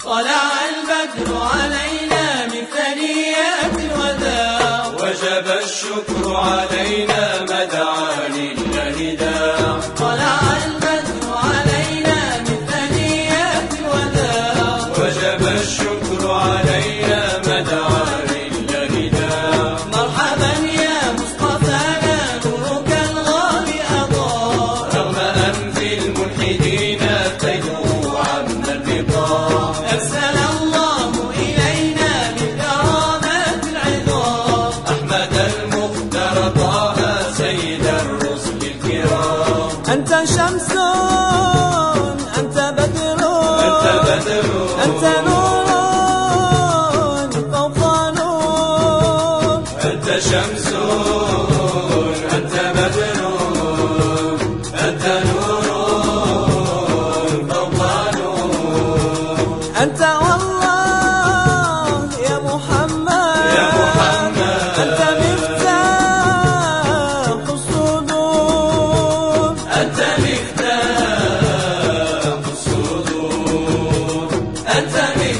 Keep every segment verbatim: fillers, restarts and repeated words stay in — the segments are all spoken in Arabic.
طلع البدر علينا من ثنيات الوداع، وجب الشكر علينا ما دعا لله داع. طلع البدر علينا من ثنيات الوداع، وجب الشكر علينا ما دعا لله داع. مرحبا يا مصطفانا نورك الغالي أضاء، رغم أنف الملحدين فيضوا عما الرضا. أرسل الله إلينا بالكرامات العظام، أحمد المختار طه سيد الرسل الكرام. أنت شمس أنت بدر أنت بدر أنت نور فوق نور، أنت شمس أنت بدر أنت نور فوق نور. أنت والله يا محمد يا محمد أنت مفتاح الصدور، أنت مفتاح الصدور. أنت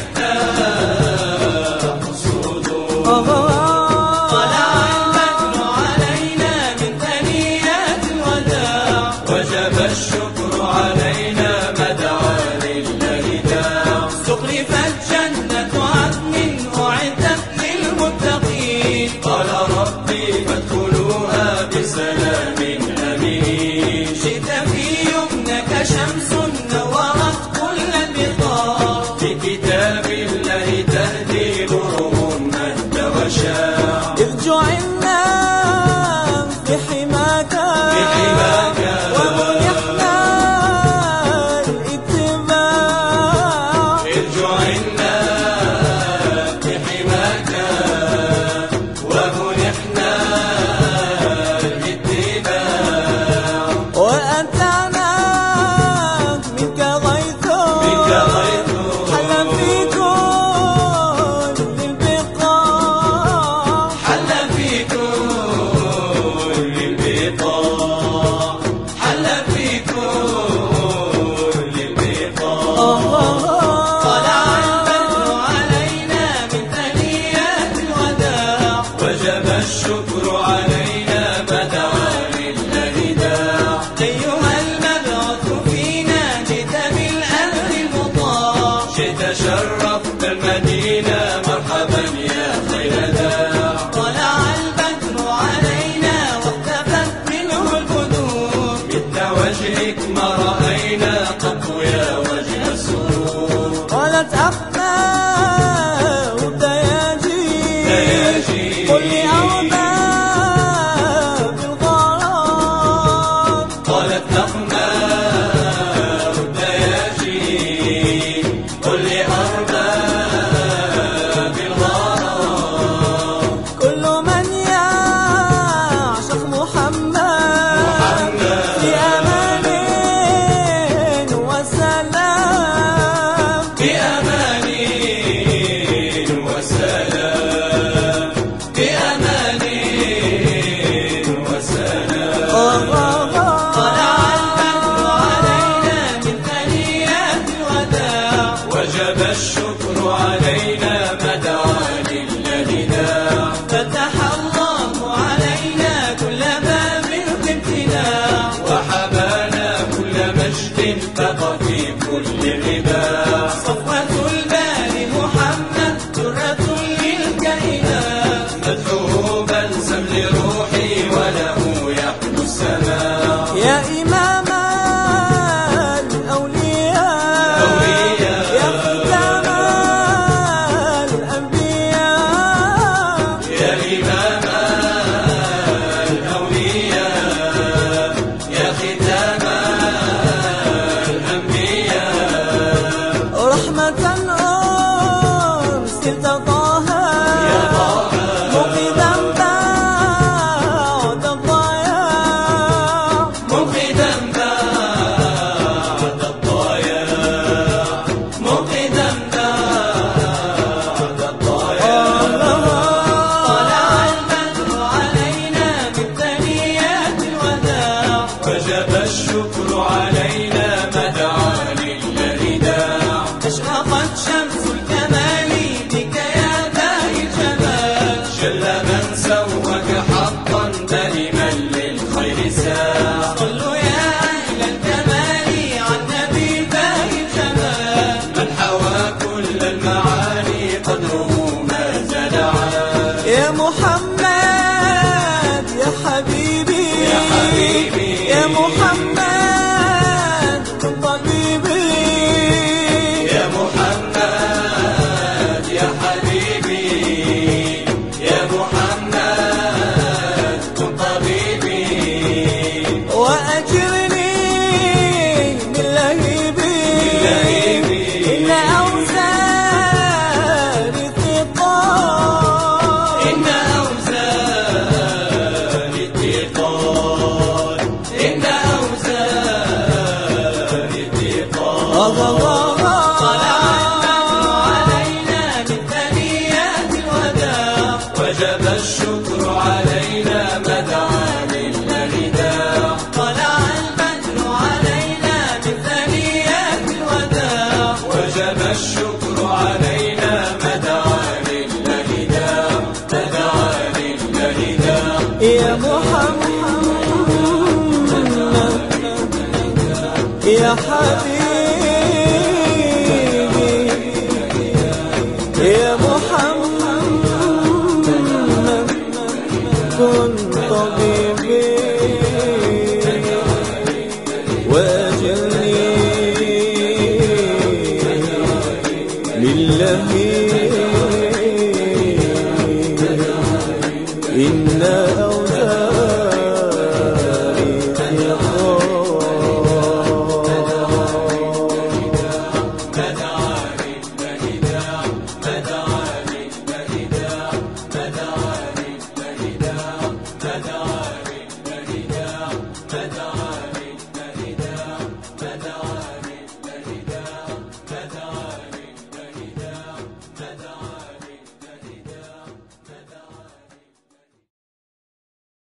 مفتاح الصدور. طلع البدر علينا من ثنيات الوداع، وجب الشكر علينا ما دعا لله داع. زخرفت جنة عدن أعدت للمتقين، قال ربي فادخلوها بسلام آمنين. جئت في يمنك شمس نورت كل البقاع، في كتاب الله تهدي نورهم مهد وشاع. إذ جعلنا في حماك في حماك ومنحنا الاتباع، إذ جعلنا في حماك ومنحنا الاتباع. وأتانا منك غيث منك غيث حل في كل البقاع، حل في كل البقاع. حل في كل البقاع. طلع البدر علينا من ثنيات الوداع، وجب الشكر علينا ما دعا لله داع. أيها المبعوث فينا جئت بالأمر المطاع، جئت شرفت المدينة مرحبا يا خير داع. طلع البدر علينا واختفت منه البدور، مثل وجهك ما رأينا قط يا وجه السرور. قالت أخلاق الدياجين دياجين قل لأرباب الغرام، قالت أخلاق الدياجين قل لأرباب الغرام. كل من يعشق محمد محمد في أمان وسلام، بأمان وسلام. بأمان وسلام. طلع البدر علينا من ثنيات الوداع، وجب الشكر علينا ما دعا لله داع. فتح الله علينا كل باب بامتناع، وحبانا كل مجد فاق في كل رباع. صفوة البال محمد درة للكائنات، مدحه بلسم لروحي وله يحلو السماع. يا إمام الأولياء أولياء يا ختام الأنبياء، يا إمام الأولياء يا ختام الأنبياء. رحمة أرسلت طه يا طه مقيدا بعد الضياع، موقدا بعد الضياع. موقدا بعد الضياع. طلع البدر علينا من ثنيات الوداع، وجب الشكر علينا ما دعا لله داع. أشرقت الشكر علينا ما دعا لله دام ما دعا لله دام يا محمد يا حبيبي يا محمد كن طبيبي واجلني لله